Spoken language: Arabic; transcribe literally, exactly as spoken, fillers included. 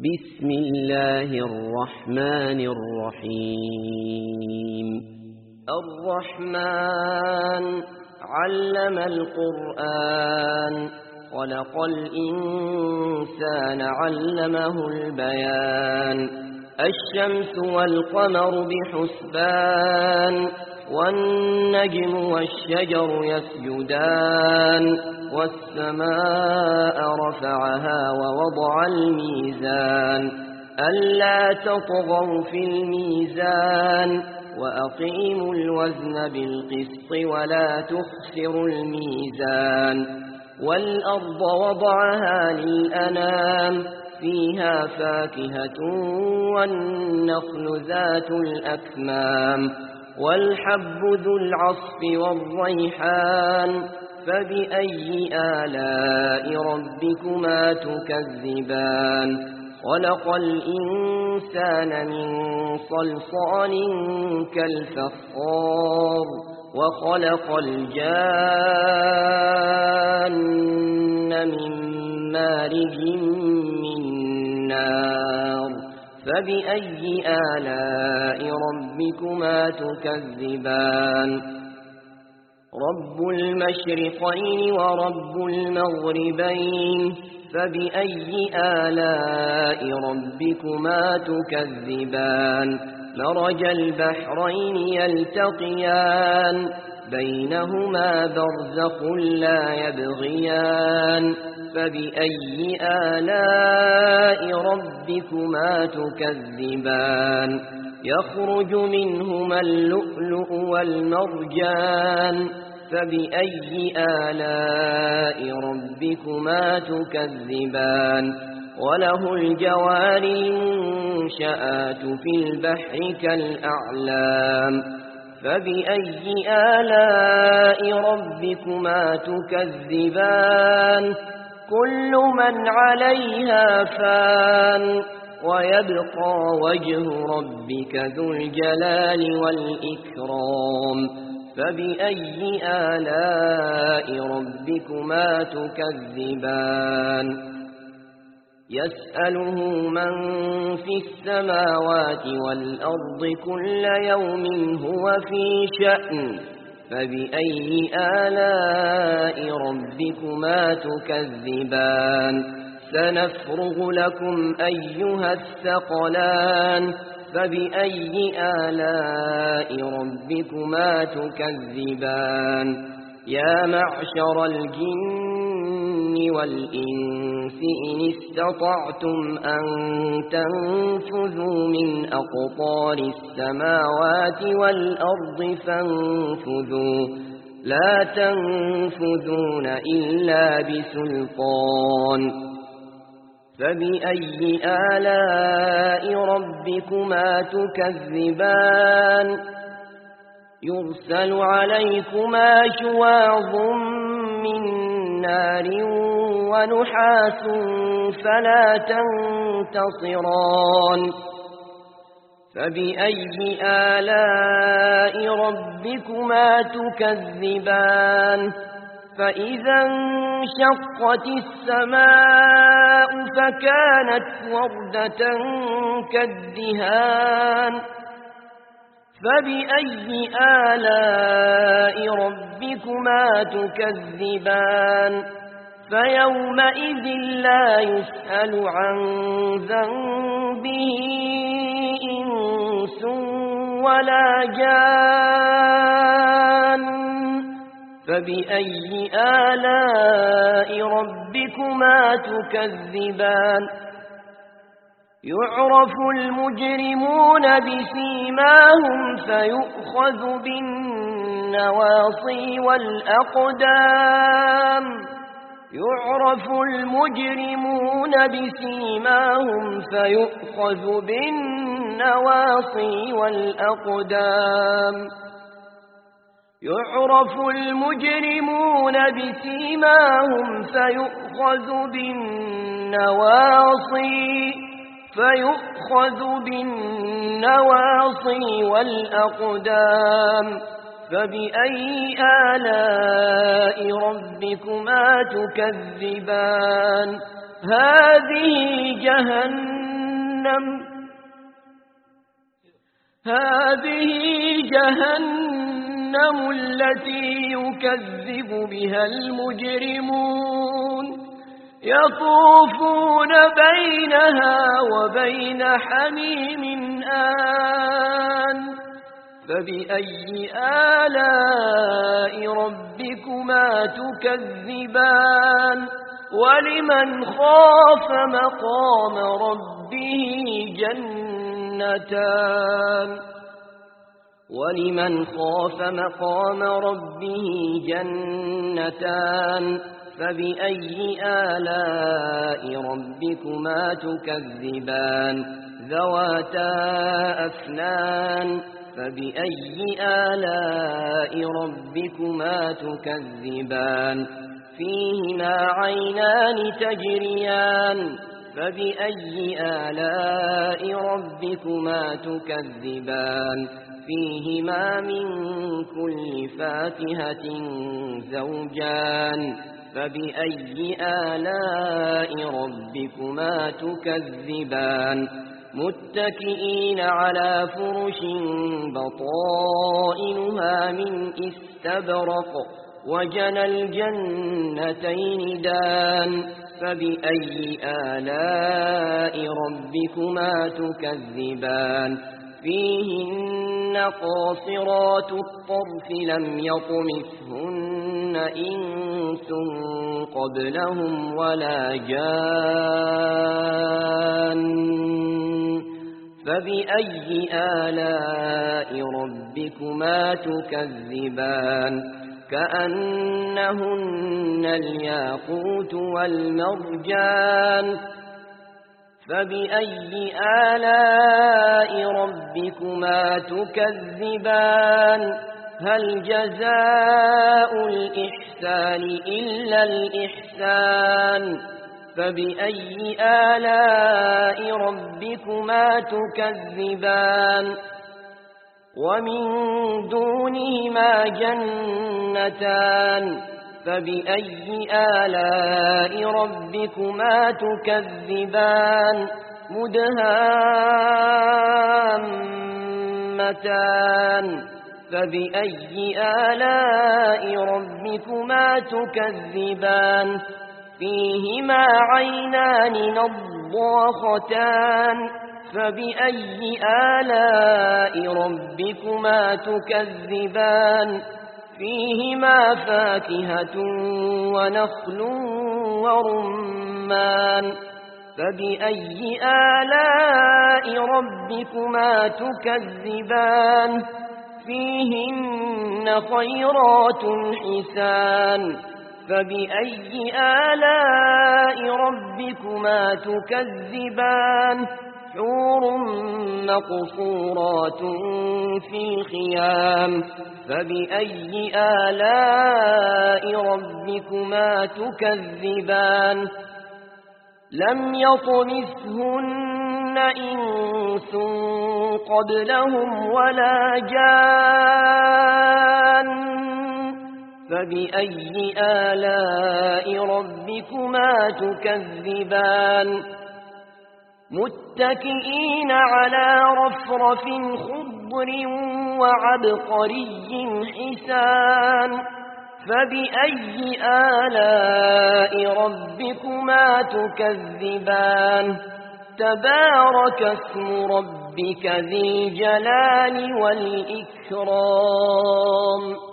بسم الله الرحمن الرحيم. الرحمن علم القرآن خلق الإنسان علمه البيان. الشمس والقمر بحسبان والنجم والشجر يسجدان والسماء رفعها ووضع الميزان ألا تطغوا في الميزان وأقيموا الوزن بالقسط ولا تخسروا الميزان. والأرض وضعها للأنام فيها فاكهة والنخل ذات الأكمام والحب ذو العصف والريحان فبأي آلاء ربكما تكذبان. خلق الإنسان من صلصال كالفخار وخلق الجان من مارج من نار فبأي آلاء ربكما تكذبان. رب المشرقين ورب المغربين فبأي آلاء ربكما تكذبان. مرج البحرين يلتقيان بينهما برزخ لا يبغيان فبأي آلاء ربكما تكذبان. يخرج منهما اللؤلؤ والمرجان فبأي آلاء ربكما تكذبان. وله الجوار المنشآت في البحر كالأعلام فبأي آلاء ربكما تكذبان. كل من عليها فان ويبقى وجه ربك ذو الجلال والإكرام فبأي آلاء ربكما تكذبان. يسأله من في السماوات والأرض كل يوم هو في شأن فبأي آلاء ربكما تكذبان. سنفرغ لكم أيها الثقلان فبأي آلاء ربكما تكذبان. يا معشر الجن والإنس إن استطعتم أن تنفذوا من أقطار السماوات والأرض فانفذوا لا تنفذون إلا بسلطان فبأي آلاء ربكما تكذبان. يرسل عليكما شواظ من نار ونحاس فلا تنتصران فبأي آلاء ربكما تكذبان. فإذا انشقت السماء فكانت وردة كالدهان فبأي آلاء ربكما تكذبان. فيومئذ لا يسأل عن ذنبه إنس ولا جان فبأي آلاء ربكما تكذبان. يعرف المجرمون بسيماهم فيؤخذ بالنواصي والأقدام يعرف المجرمون بسيماهم فيؤخذ بالنواصي والأقدام يعرف المجرمون بسيماهم فيؤخذ بالنواصي فيؤخذ بالنواصي والأقدام فبأي آلاء ربكما تكذبان. هذه جهنم جهنم هذه جهنم التي يكذب بها المجرمون يطوفون بينها وبين حميم آن فبأي آلاء ربكما تكذبان ولمن خاف مقام ربه جنتان ولمن خاف مقام ربه جنتان فبأي آلاء ربكما تكذبان ذواتا أفنان فبأي آلاء ربكما تكذبان فيهما عينان تجريان فبأي آلاء ربكما تكذبان فيهما من كل فاكهة زوجان فبأي آلاء ربكما تكذبان متكئين على فرش بطائنها من استبرق وجنى الجنتين دان فبأي آلاء ربكما تكذبان فيهن قاصرات الطرف لم يطمثهن إنس قبلهم ولا جان فبأي آلاء ربكما تكذبان كأنهن الياقوت والمرجان فبأي آلاء ربكما تكذبان هل جزاء الإحسان إلا الإحسان فبأي آلاء ربكما تكذبان ومن دونهما جنتان فبأي آلاء ربكما تكذبان مدهامتان فبأي آلاء ربكما تكذبان فيهما عينان نضاختان فبأي آلاء ربكما تكذبان فيهما فاكهة ونخل ورمان فبأي آلاء ربكما تكذبان فيهن خيرات حسان فبأي آلاء ربكما تكذبان حور مقصورات في الخيام فبأي آلاء ربكما تكذبان لم يطمثهن إنس قبلهم ولا جان فبأي آلاء ربكما تكذبان متكئين على رفرف خضر وعبقري حسان فبأي آلاء ربكما تكذبان تبارك اسم ربك ذي الجلال والإكرام